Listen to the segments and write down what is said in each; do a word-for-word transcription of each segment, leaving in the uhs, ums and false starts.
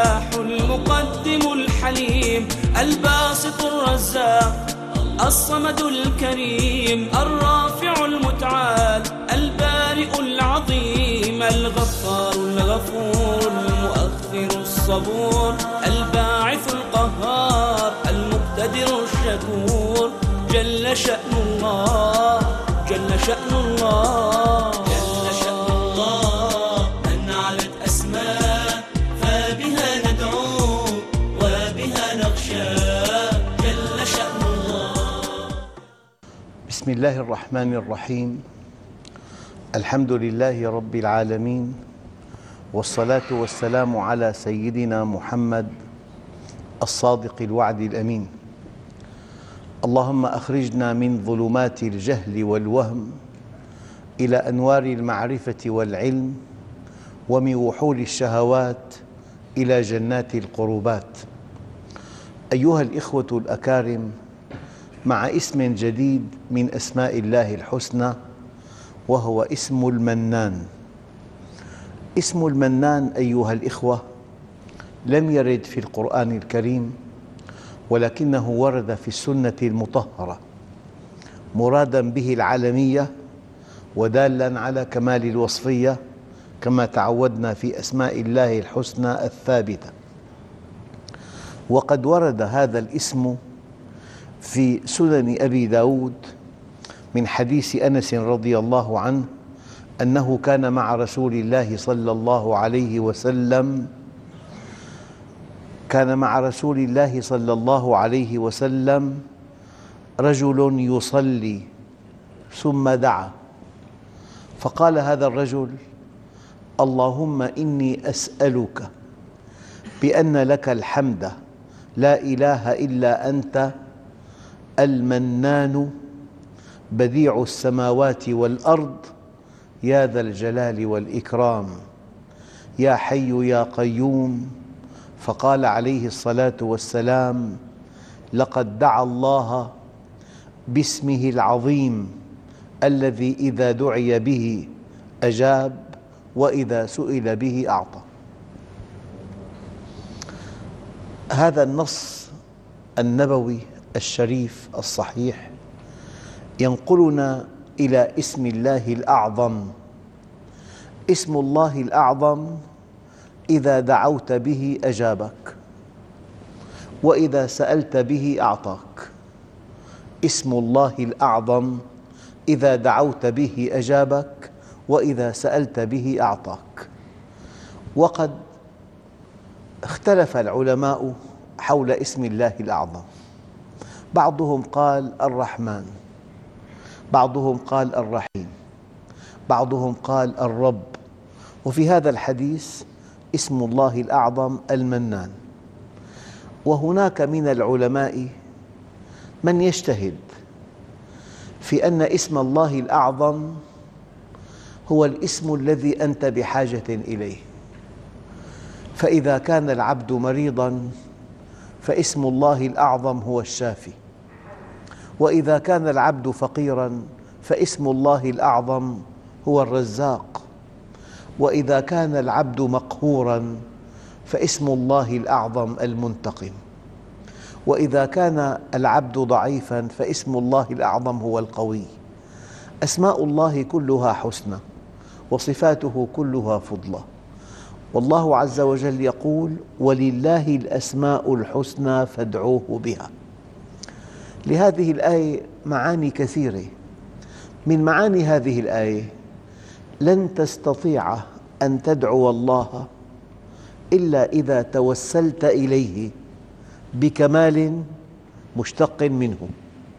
الفتاح المقدم الحليم الباسط الرزاق الصمد الكريم الرافع المتعال البارئ العظيم الغفار الغفور المؤخر الصبور الباعث القهار المقتدر الشكور جل شأن الله جل شأن الله جل شأن الله أن علت أسماء فبها ندعو وبها نخشى جل شأن الله. بسم الله الرحمن الرحيم. الحمد لله رب العالمين، والصلاة والسلام على سيدنا محمد الصادق الوعد الأمين. اللهم أخرجنا من ظلمات الجهل والوهم إلى أنوار المعرفة والعلم، ومن وحول الشهوات إلى جنات القربات. أيها الإخوة الأكارم، مع اسم جديد من أسماء الله الحسنى، وهو اسم المنان. اسم المنان أيها الإخوة لم يرد في القرآن الكريم، ولكنه ورد في السنة المطهرة، مرادا به العالمية ودالا على كمال الوصفية، كما تعودنا في أسماء الله الحسنى الثابتة. وقد ورد هذا الاسم في سنن أبي داود من حديث أنس رضي الله عنه أنه كان مع رسول الله صلى الله عليه وسلم كان مع رسول الله صلى الله عليه وسلم رجل يصلي ثم دعا، فقال هذا الرجل: اللهم إني أسألك بأن لك الحمد لا إله إلا أنت المنان بديع السماوات والأرض يا ذا الجلال والإكرام يا حي يا قيوم. فقال عليه الصلاة والسلام: لقد دعا الله باسمه العظيم الذي إذا دعي به أجاب وإذا سئل به أعطى. هذا النص النبوي الشريف الصحيح ينقلنا إلى اسم الله الأعظم. اسم الله الأعظم إذا دعوت به أجابك، وإذا سألت به أعطاك. اسم الله الأعظم إذا دعوت به أجابك، وإذا سألت به أعطاك. وقد اختلف العلماء حول اسم الله الأعظم، بعضهم قال الرحمن، بعضهم قال الرحيم، بعضهم قال الرب. وفي هذا الحديث اسم الله الأعظم المنان. وهناك من العلماء من يجتهد في أن اسم الله الأعظم هو الاسم الذي أنت بحاجة إليه، فإذا كان العبد مريضاً فاسم الله الأعظم هو الشافي، وإذا كان العبد فقيراً فاسم الله الأعظم هو الرزاق، وإذا كان العبد مقهوراً فاسم الله الأعظم المنتقم، وإذا كان العبد ضعيفاً فاسم الله الأعظم هو القوي. أسماء الله كلها حسنى، وصفاته كلها فضلى، والله عز وجل يقول: ولله الأسماء الحسنى فادعوه بها. لهذه الآية معاني كثيرة. من معاني هذه الآية: لن تستطيع أن تدعو الله إلا إذا توسلت إليه بكمال مشتق منه.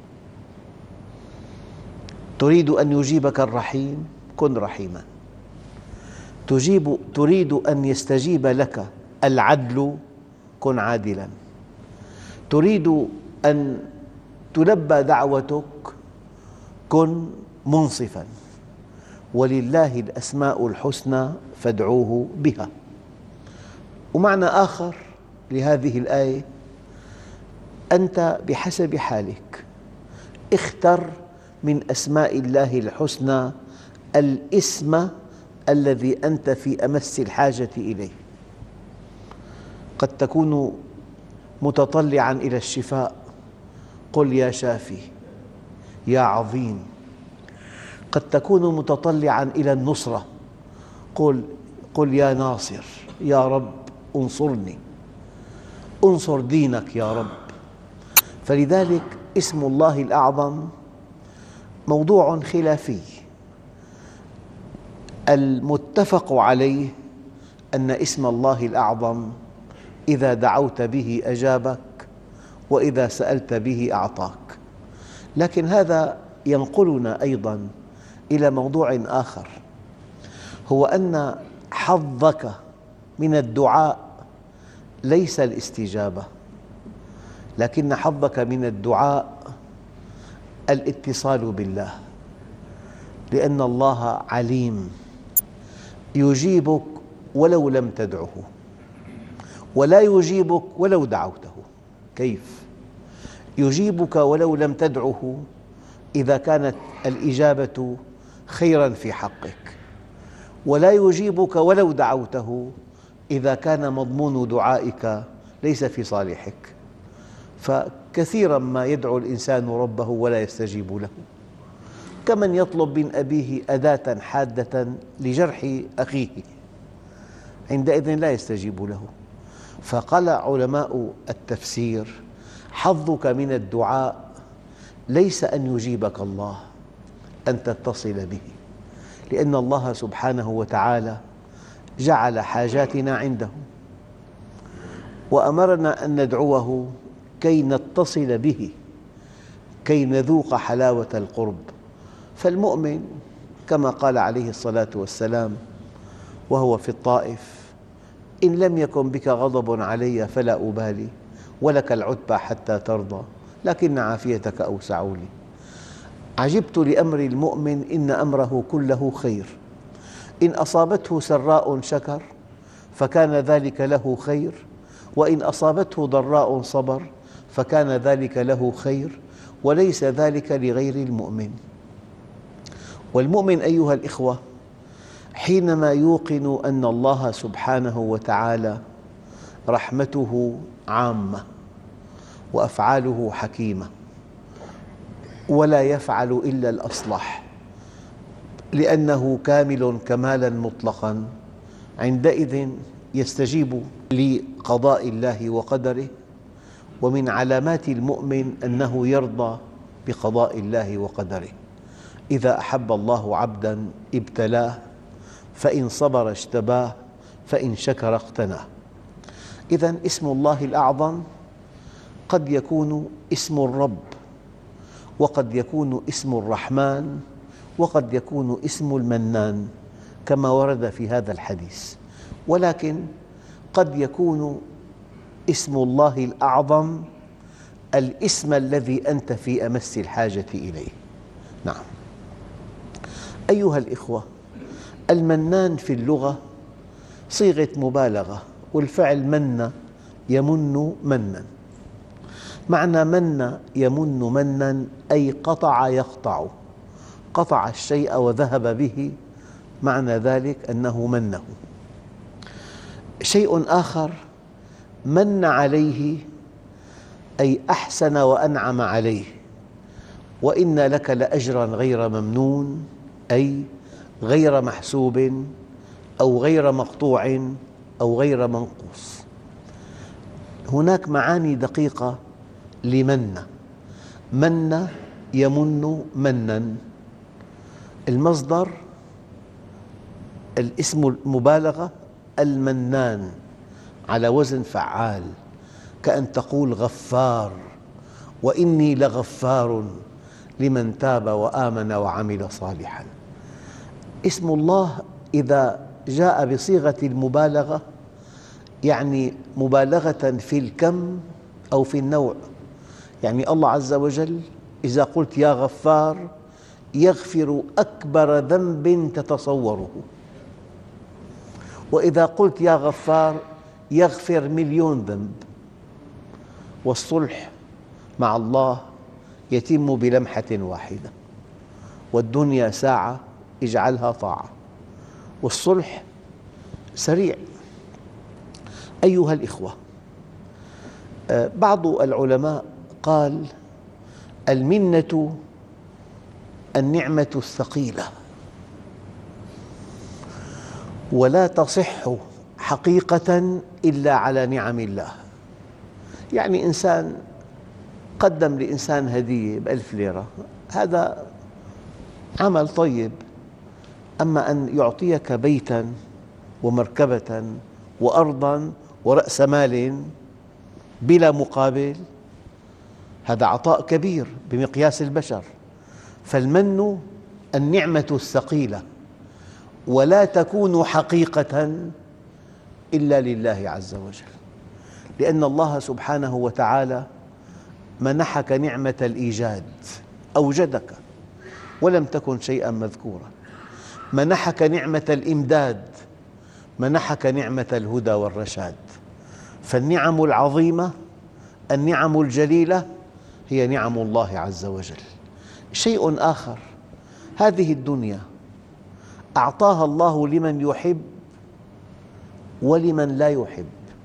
تريد أن يجيبك الرحيم، كن رحيماً. تجيب تريد أن يستجيب لك العدل، كن عادلاً. تريد أن تلبى دعوتك، كن منصفاً. ولله الأسماء الحسنى فادعوه بها. ومعنى آخر لهذه الآية: أنت بحسب حالك اختر من أسماء الله الحسنى الاسم الذي أنت في أمس الحاجة إليه. قد تكون متطلعاً إلى الشفاء، قل يا شافي يا عظيم. قد تكون متطلعاً إلى النصرة، قل, قل يا ناصر يا رب انصرني، انصر دينك يا رب. فلذلك اسم الله الأعظم موضوع خلافي. المتفق عليه أن اسم الله الأعظم إذا دعوت به أجابك، وإذا سألت به أعطاك. لكن هذا ينقلنا أيضاً إلى موضوع آخر، هو أن حظك من الدعاء ليس الاستجابة، لكن حظك من الدعاء الاتصال بالله، لأن الله عليم يجيبك ولو لم تدعه، ولا يجيبك ولو دعوته. كيف؟ يجيبك ولو لم تدعه إذا كانت الإجابة خيراً في حقك، ولا يجيبك ولو دعوته إذا كان مضمون دعائك ليس في صالحك. فكثيراً ما يدعو الإنسان ربه ولا يستجيب له، كمن يطلب من أبيه أداة حادة لجرح أخيه، عندئذ لا يستجيب له. فقال علماء التفسير: حظك من الدعاء ليس أن يجيبك الله، أن تتصل به، لأن الله سبحانه وتعالى جعل حاجاتنا عنده، وأمرنا أن ندعوه كي نتصل به، كي نذوق حلاوة القرب. فالمؤمن كما قال عليه الصلاة والسلام وهو في الطائف: إن لم يكن بك غضب علي فلا أبالي، ولك العتبى حتى ترضى، لكن عافيتك أوسع لي. عجبت لأمر المؤمن إن أمره كله خير، إن أصابته سراء شكر فكان ذلك له خير، وإن أصابته ضراء صبر فكان ذلك له خير، وليس ذلك لغير المؤمن. والمؤمن أيها الإخوة حينما يوقن أن الله سبحانه وتعالى رحمته عامة وأفعاله حكيمة، ولا يفعل إلا الأصلح لأنه كامل كمالاً مطلقاً، عندئذ يستجيب لقضاء الله وقدره. ومن علامات المؤمن أنه يرضى بقضاء الله وقدره. إذا أحب الله عبداً ابتلاه، فإن صبر اجتباه، فإن شكر اقتناه. إذن اسم الله الأعظم قد يكون اسم الرب، وقد يكون اسم الرحمن، وقد يكون اسم المنان كما ورد في هذا الحديث، ولكن قد يكون اسم الله الأعظم الاسم الذي أنت في أمس الحاجة إليه. نعم أيها الإخوة، المنان في اللغة صيغة مبالغة، والفعل من يمن منا. معنى من يمن منا أي قطع يقطع، قطع الشيء وذهب به، معنى ذلك أنه منه. شيء آخر: من عليه أي أحسن وأنعم عليه، وإن لك لأجراً غير ممنون، أي غير محسوب أو غير مقطوع أو غير منقوص. هناك معاني دقيقة لمن. من يمن منا، المصدر الاسم المبالغة المنان على وزن فعال، كأن تقول غفار، وإني لغفار لمن تاب وآمن وعمل صالحاً. اسم الله إذا جاء بصيغة المبالغة يعني مبالغة في الكم أو في النوع. يعني الله عز وجل إذا قلت يا غفار يغفر أكبر ذنب تتصوره، وإذا قلت يا غفار يغفر مليون ذنب. والصلح مع الله يتم بلمحة واحدة، والدنيا ساعة اجعلها طاعة، والصلح سريع. أيها الإخوة، بعض العلماء قال المنة النعمة الثقيلة ولا تصح حقيقة إلا على نعم الله. يعني إنسان قدم لإنسان هدية بألف ليرة، هذا عمل طيب، أما أن يعطيك بيتاً ومركبة وأرضاً ورأس مال بلا مقابل، هذا عطاء كبير بمقياس البشر. فالمن النعمة الثقيلة ولا تكون حقيقة إلا لله عز وجل، لأن الله سبحانه وتعالى منحك نعمة الإيجاد، أوجدك ولم تكن شيئاً مذكورا، منحك نعمة الإمداد، منحك نعمة الهدى والرشاد. فالنعم العظيمة، النعم الجليلة هي نعم الله عز وجل. شيء آخر، هذه الدنيا أعطاها الله لمن يحب ولمن لا يحب.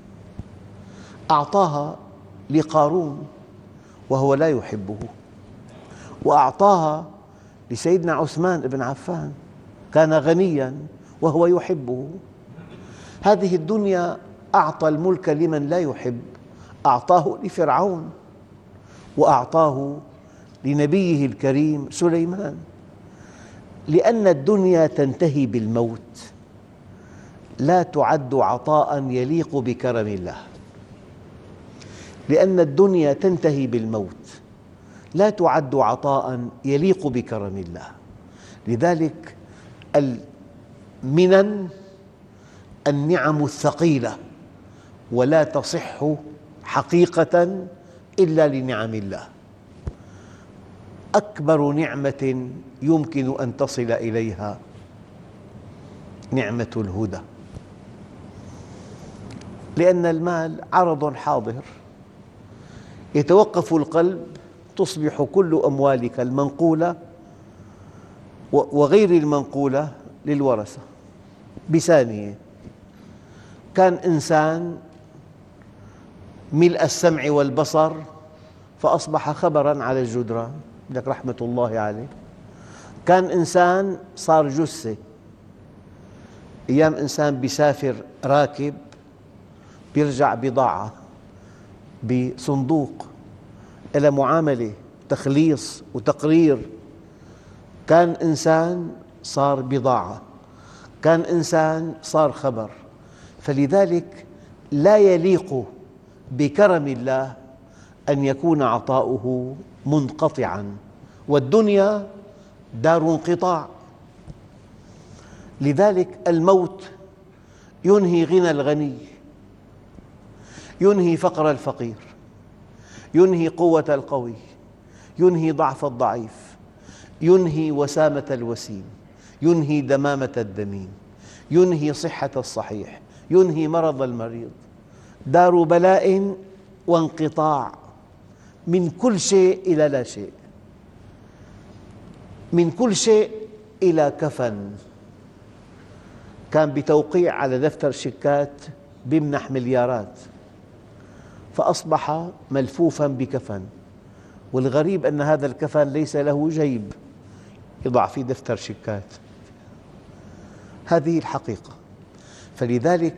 أعطاها لقارون وهو لا يحبه، وأعطاها لسيدنا عثمان بن عفان، كان غنياً وهو يحبه. هذه الدنيا أعطى الملك لمن لا يحب، أعطاه لفرعون وأعطاه لنبيه الكريم سليمان. لأن الدنيا تنتهي بالموت لا تعد عطاء يليق بكرم الله، لأن الدنيا تنتهي بالموت لا تعد عطاء يليق بكرم الله. لذلك المنن النعم الثقيلة ولا تصح حقيقة إلا لنعم الله. أكبر نعمة يمكن أن تصل إليها نعمة الهدى، لأن المال عرض حاضر، يتوقف القلب تصبح كل أموالك المنقولة وغير المنقولة للورثة بثانية. كان إنسان ملء السمع والبصر فأصبح خبراً على الجدران، لك رحمة الله عليه. كان إنسان صار جثة. أيام إنسان بيسافر راكب بيرجع بضاعة بصندوق إلى معاملة تخليص وتقرير. كان إنسان صار بضاعة، كان إنسان صار خبر. فلذلك لا يليق بكرم الله أن يكون عطاؤه منقطعاً، والدنيا دار انقطاع. لذلك الموت ينهي غنى الغني، ينهي فقر الفقير، ينهي قوة القوي، ينهي ضعف الضعيف، ينهي وسامة الوسيم، ينهي دمامة الدميم، ينهي صحة الصحيح، ينهي مرض المريض. دار بلاء وانقطاع، من كل شيء إلى لا شيء، من كل شيء إلى كفن. كان بتوقيع على دفتر شيكات بيمنح مليارات، فأصبح ملفوفاً بكفن، والغريب أن هذا الكفن ليس له جيب يضع فيه دفتر شيكات. هذه الحقيقة. فلذلك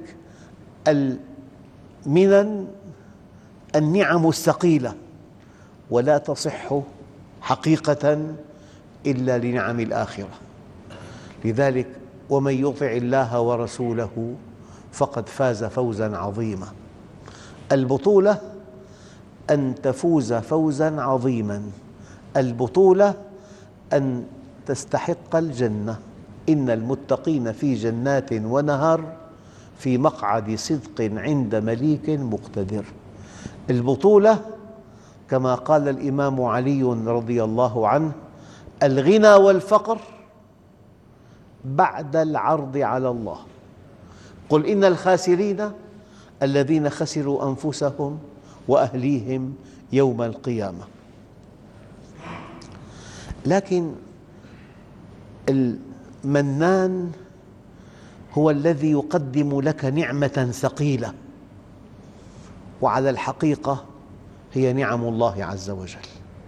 المنن النعم الثقيلة ولا تصح حقيقة إلا لنعم الآخرة. لذلك ومن يطع الله ورسوله فقد فاز فوزاً عظيماً. البطولة أن تفوز فوزاً عظيماً، البطولة أن تستحق الجنة. إن المتقين في جنات ونهر في مقعد صدق عند مليك مقتدر. البطولة كما قال الإمام علي رضي الله عنه: الغنى والفقر بعد العرض على الله. قل إن الخاسرين الذين خسروا أنفسهم وأهليهم يوم القيامة. لكن المنان هو الذي يقدم لك نعمة ثقيلة، وعلى الحقيقة هي نعم الله عز وجل.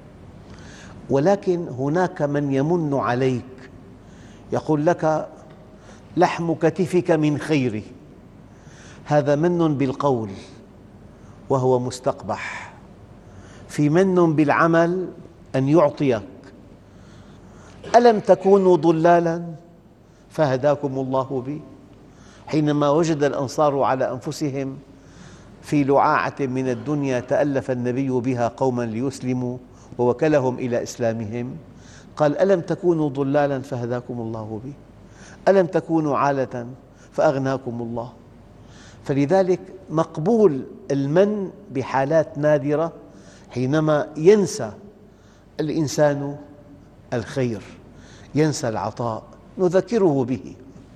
ولكن هناك من يمن عليك، يقول لك لحم كتفك من خيري، هذا من بالقول وهو مستقبح. في من بالعمل أن يعطيك. ألم تكونوا ضلالا فهداكم الله بي. حينما وجد الأنصار على أنفسهم في لعاعة من الدنيا تألف النبي بها قوما ليسلموا ووكلهم إلى إسلامهم، قال ألم تكونوا ضلالا فهداكم الله بي، ألم تكونوا عالة فأغناكم الله. فلذلك مقبول المن بحالات نادرة، حينما ينسى الإنسان الخير، ينسى العطاء، نذكره به.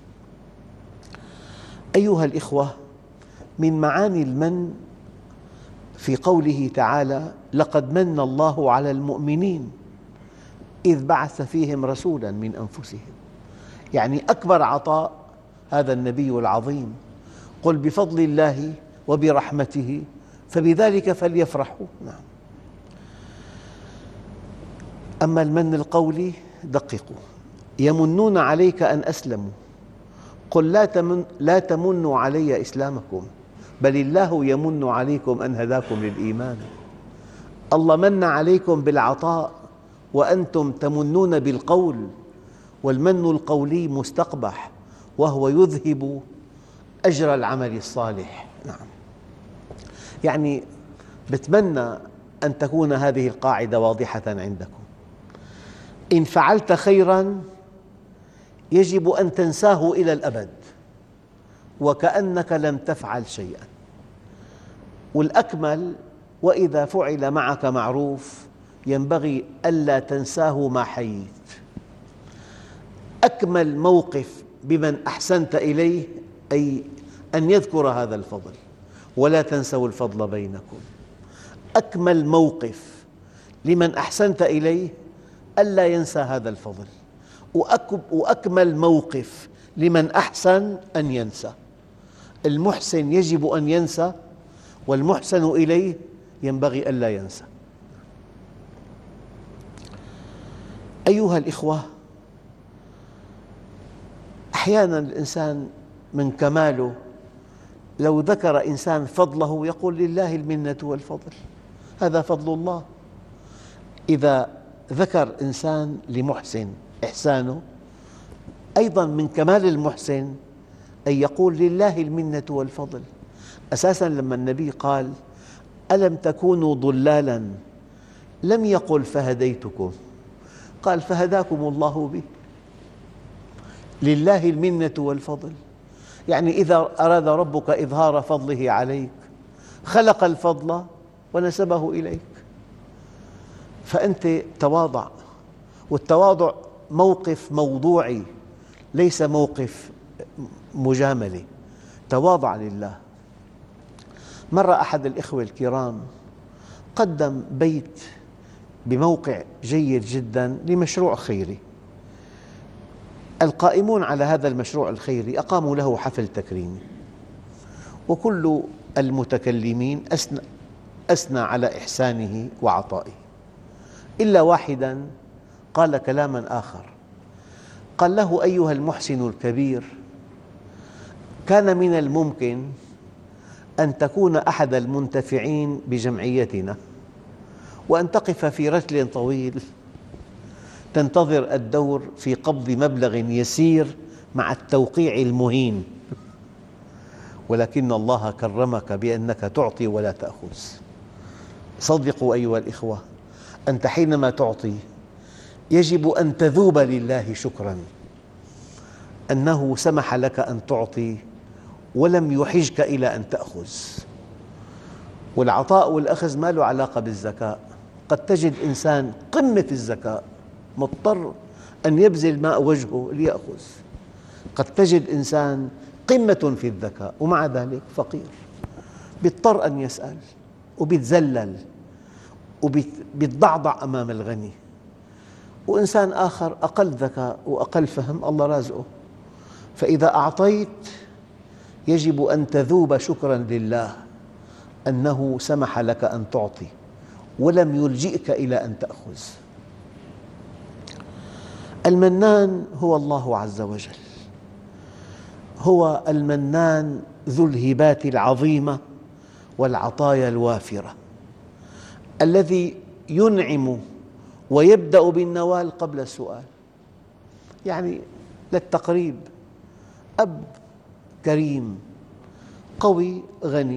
أيها الإخوة، من معاني المن في قوله تعالى لقد من الله على المؤمنين إذ بعث فيهم رسولا من أنفسهم، يعني أكبر عطاء هذا النبي العظيم. قل بفضل الله وبرحمته فبذلك فليفرحوا. نعم. أما المن القولي دققوا، يمنون عليك أن أسلموا، قل لا, تمن لا تمنوا علي إسلامكم بل الله يمن عليكم أن هداكم للإيمان. الله من عليكم بالعطاء وأنتم تمنون بالقول، والمن القولي مستقبح وهو يذهب أجر العمل الصالح. نعم. يعني بتمنى أن تكون هذه القاعدة واضحة عندكم: إن فعلت خيراً يجب أن تنساه إلى الأبد وكأنك لم تفعل شيئاً. والأكمل وإذا فعل معك معروف ينبغي ألا تنساه ما حييت. أكمل موقف بمن أحسنت إليه أي أن يذكر هذا الفضل، ولا تنسوا الفضل بينكم. أكمل موقف لمن أحسنت إليه ألا ينسى هذا الفضل، وأكمل موقف لمن أحسن أن ينسى. المحسن يجب أن ينسى، والمحسن إليه ينبغي ألا ينسى. أيها الإخوة، أحياناً الإنسان من كماله لو ذكر إنسان فضله يقول لله المنة والفضل، هذا فضل الله. إذا ذكر إنسان لمحسن إحسانه، أيضاً من كمال المحسن أن يقول لله المنة والفضل. أساساً لما النبي قال ألم تكونوا ضلالاً لم يقل فهديتكم، قال فهداكم الله به. لله المنة والفضل، يعني إذا أراد ربك إظهار فضله عليك خلق الفضل ونسبه إليك، فأنت تواضع. والتواضع موقف موضوعي ليس موقف مجاملة، تواضع لله. مرة أحد الإخوة الكرام قدم بيت بموقع جيد جداً لمشروع خيري. القائمون على هذا المشروع الخيري أقاموا له حفل تكريمي، وكل المتكلمين أثنى, أثنى على إحسانه وعطائه، إلا واحداً قال كلاماً آخر. قال له أيها المحسن الكبير، كان من الممكن أن تكون أحد المنتفعين بجمعيتنا وأن تقف في رتل طويل تنتظر الدور في قبض مبلغ يسير مع التوقيع المهين، ولكن الله كرمك بأنك تعطي ولا تأخذ. صدقوا أيها الإخوة، أنت حينما تعطي يجب أن تذوب لله شكراً أنه سمح لك أن تعطي ولم يحجك إلى أن تأخذ. والعطاء والأخذ ما له علاقة بالذكاء. قد تجد إنسان قمة الذكاء مضطر أن يبذل ماء وجهه ليأخذ، قد تجد إنسان قمة في الذكاء ومع ذلك فقير، بيضطر أن يسأل وبيتذلل وبيتضعضع أمام الغني. وإنسان آخر أقل ذكاء وأقل فهم الله رازقه. فإذا أعطيت يجب أن تذوب شكراً لله أنه سمح لك أن تعطي، ولم يلجئك إلى أن تأخذ. المنان هو الله عز وجل، هو المنان ذو الهبات العظيمة والعطايا الوافرة، الذي ينعم ويبدأ بالنوال قبل السؤال. يعني للتقريب، أب كريم قوي غني،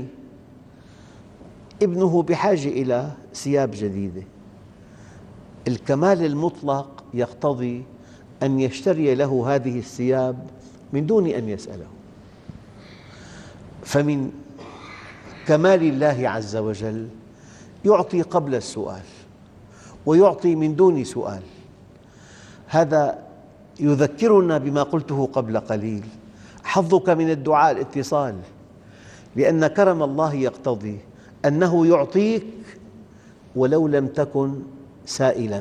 ابنه بحاجة إلى ثياب جديدة، الكمال المطلق يقتضي أن يشتري له هذه الثياب من دون أن يسأله. فمن كمال الله عز وجل يعطي قبل السؤال ويعطي من دون سؤال. هذا يذكرنا بما قلته قبل قليل: حظك من الدعاء الاتصال، لأن كرم الله يقتضي أنه يعطيك ولو لم تكن سائلاً،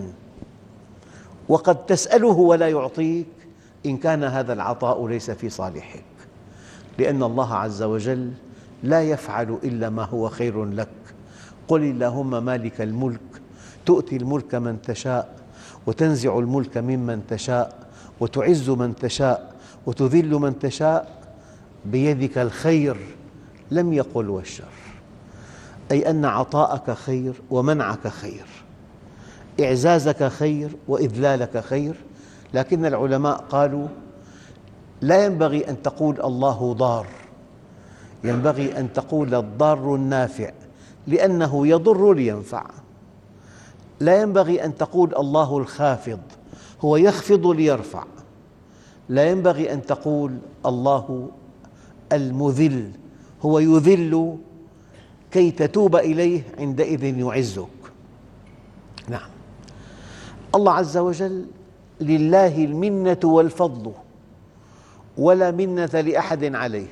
وقد تسأله ولا يعطيك إن كان هذا العطاء ليس في صالحك، لأن الله عز وجل لا يفعل إلا ما هو خير لك. قل اللهم مالك الملك تؤتي الملك من تشاء وتنزع الملك ممن تشاء وتعز من تشاء وتذل من تشاء بيدك الخير. لم يقل والشر، أي أن عطاءك خير ومنعك خير، إعزازك خير وإذلالك خير. لكن العلماء قالوا لا ينبغي أن تقول الله ضار، ينبغي أن تقول الضار النافع، لأنه يضر لينفع. لا ينبغي أن تقول الله الخافض، هو يخفض ليرفع. لا ينبغي أن تقول الله المذل، هو يذل كي تتوب إليه، عندئذ يعزك. نعم، الله عز وجل لله المنة والفضل ولا منة لأحد عليه،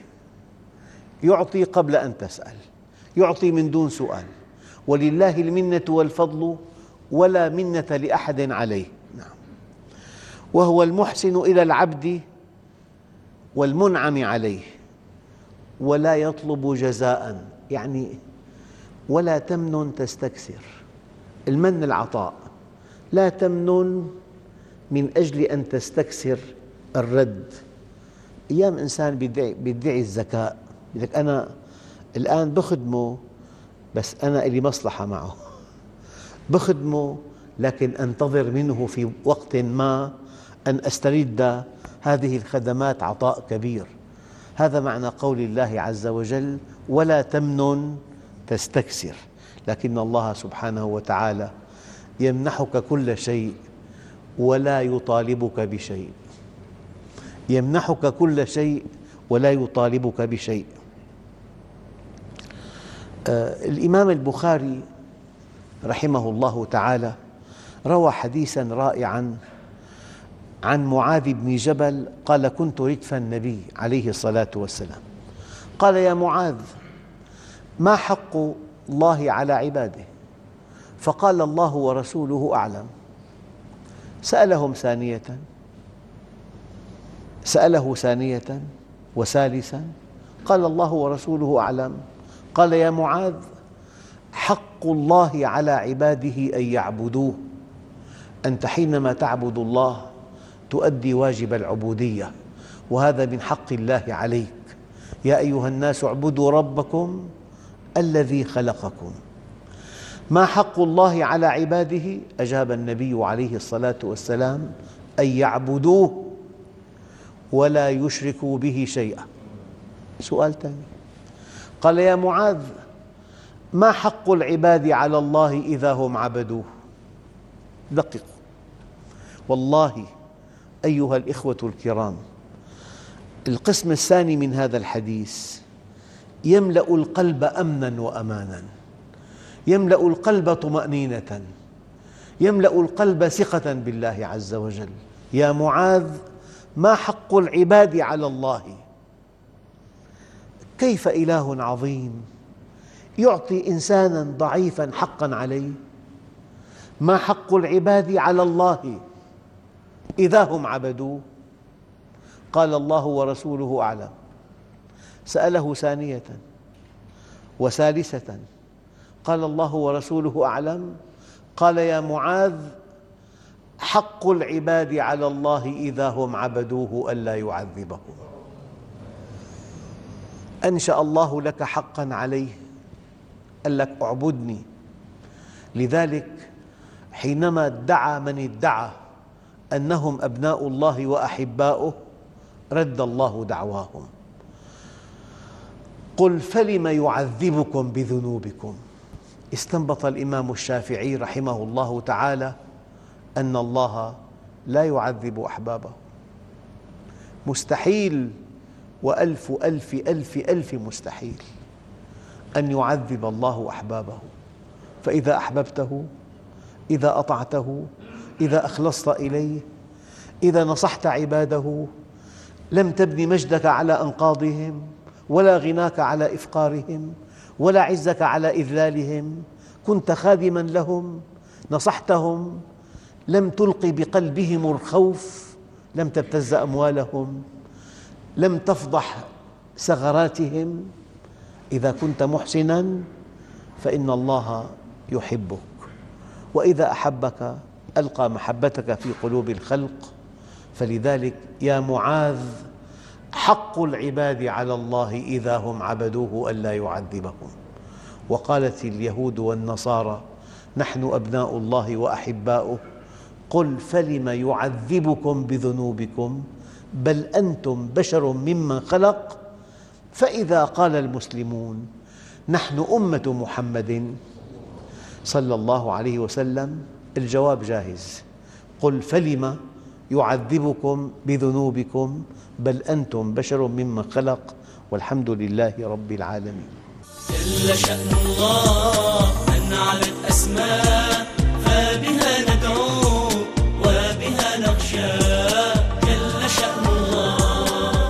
يعطي قبل أن تسأل، يعطي من دون سؤال، ولله المنة والفضل ولا منة لأحد عليه. نعم. وهو المحسن إلى العبد والمنعم عليه، ولا يطلب جزاء، يعني ولا تمنن تستكثر. المن العطاء، لا تمنن من أجل أن تستكثر الرد. أيام إنسان بيدعي الذكاء، يقول لك أنا الآن بخدمه بس أنا لي مصلحة معه، بخدمه لكن أنتظر منه في وقت ما أن أسترد هذه الخدمات عطاء كبير. هذا معنى قول الله عز وجل ولا تمنن تستكثر. لكن الله سبحانه وتعالى يمنحك كل شيء ولا يطالبك بشيء، يمنحك كل شيء ولا يطالبك بشيء. آه الإمام البخاري رحمه الله تعالى روى حديثاً رائعاً عن معاذ بن جبل قال: كنت ردف النبي عليه الصلاة والسلام، قال: يا معاذ، ما حق الله على عباده؟ فقال: الله ورسوله أعلم. سألهم ثانية سأله ثانية وثالثا، قال: الله ورسوله أعلم. قال: يا معاذ، حق الله على عباده أن يعبدوه. أنت حينما تعبد الله تؤدي واجب العبودية، وهذا من حق الله عليك. يا أيها الناس اعبدوا ربكم الذي خلقكم. ما حق الله على عباده؟ أجاب النبي عليه الصلاة والسلام: أن يعبدوه ولا يشركوا به شيئا. سؤال ثاني، قال: يا معاذ، ما حق العباد على الله إذا هم عبدوه؟ دققوا، والله أيها الإخوة الكرام، القسم الثاني من هذا الحديث يملأ القلب أمناً وأماناً، يملأ القلب طمأنينة، يملأ القلب ثقة بالله عز وجل. يا معاذ، ما حق العباد على الله؟ كيف إله عظيم يعطي إنساناً ضعيفاً حقاً عليه؟ ما حق العباد على الله إذا هم عبدوه؟ قال: الله ورسوله أعلم. سأله ثانية وثالثة، قال الله ورسوله أعلم. قال يا معاذ حق العباد على الله إذا هم عبدوه ألا يعذبهم. أنشأ الله لك حقا عليه، قال لك اعبدني. لذلك حينما ادعى من ادعى أنهم أبناء الله وأحباؤه رد الله دعواهم. قل فلم يعذبكم بذنوبكم. استنبط الإمام الشافعي رحمه الله تعالى أن الله لا يعذب أحبابه. مستحيل وألف ألف ألف ألف مستحيل أن يعذب الله أحبابه. فإذا أحببته، إذا أطعته، إذا أخلصت إليه، إذا نصحت عباده، لم تبني مجدك على أنقاضهم، ولا غناك على إفقارهم، ولا عزك على إذلالهم، كنت خادماً لهم، نصحتهم، لم تلقي بقلبهم الخوف، لم تبتز أموالهم، لم تفضح ثغراتهم. إذا كنت محسناً فإن الله يحبك، وإذا أحبك ألقى محبتك في قلوب الخلق. فلذلك يا معاذ حق العباد على الله إذا هم عبدوه ألا يعذبهم. وقالت اليهود والنصارى نحن أبناء الله وأحباؤه. قل فلم يعذبكم بذنوبكم بل أنتم بشر ممن خلق. فإذا قال المسلمون نحن أمة محمد صلى الله عليه وسلم، الجواب جاهز. قل فلم يعذبكم بذنوبكم بل أنتم بشر ممن خلق، والحمد لله رب العالمين. جل شأن الله من علت أسماء، فبها ندعو وبها نخشى. جل شأن الله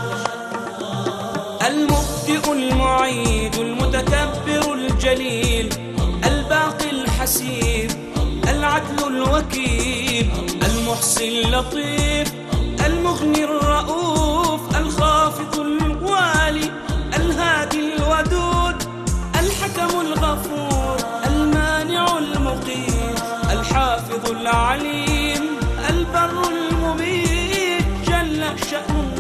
المبدئ المعيد المتكبر الجليل الباقي الحسيب العدل الوكيل المحصي اللطيف المغني الرؤوف الخافض الوالي الهادي الودود الحكم الغفور المانع المقيت الحافظ العليم البر المبين. جل شأنه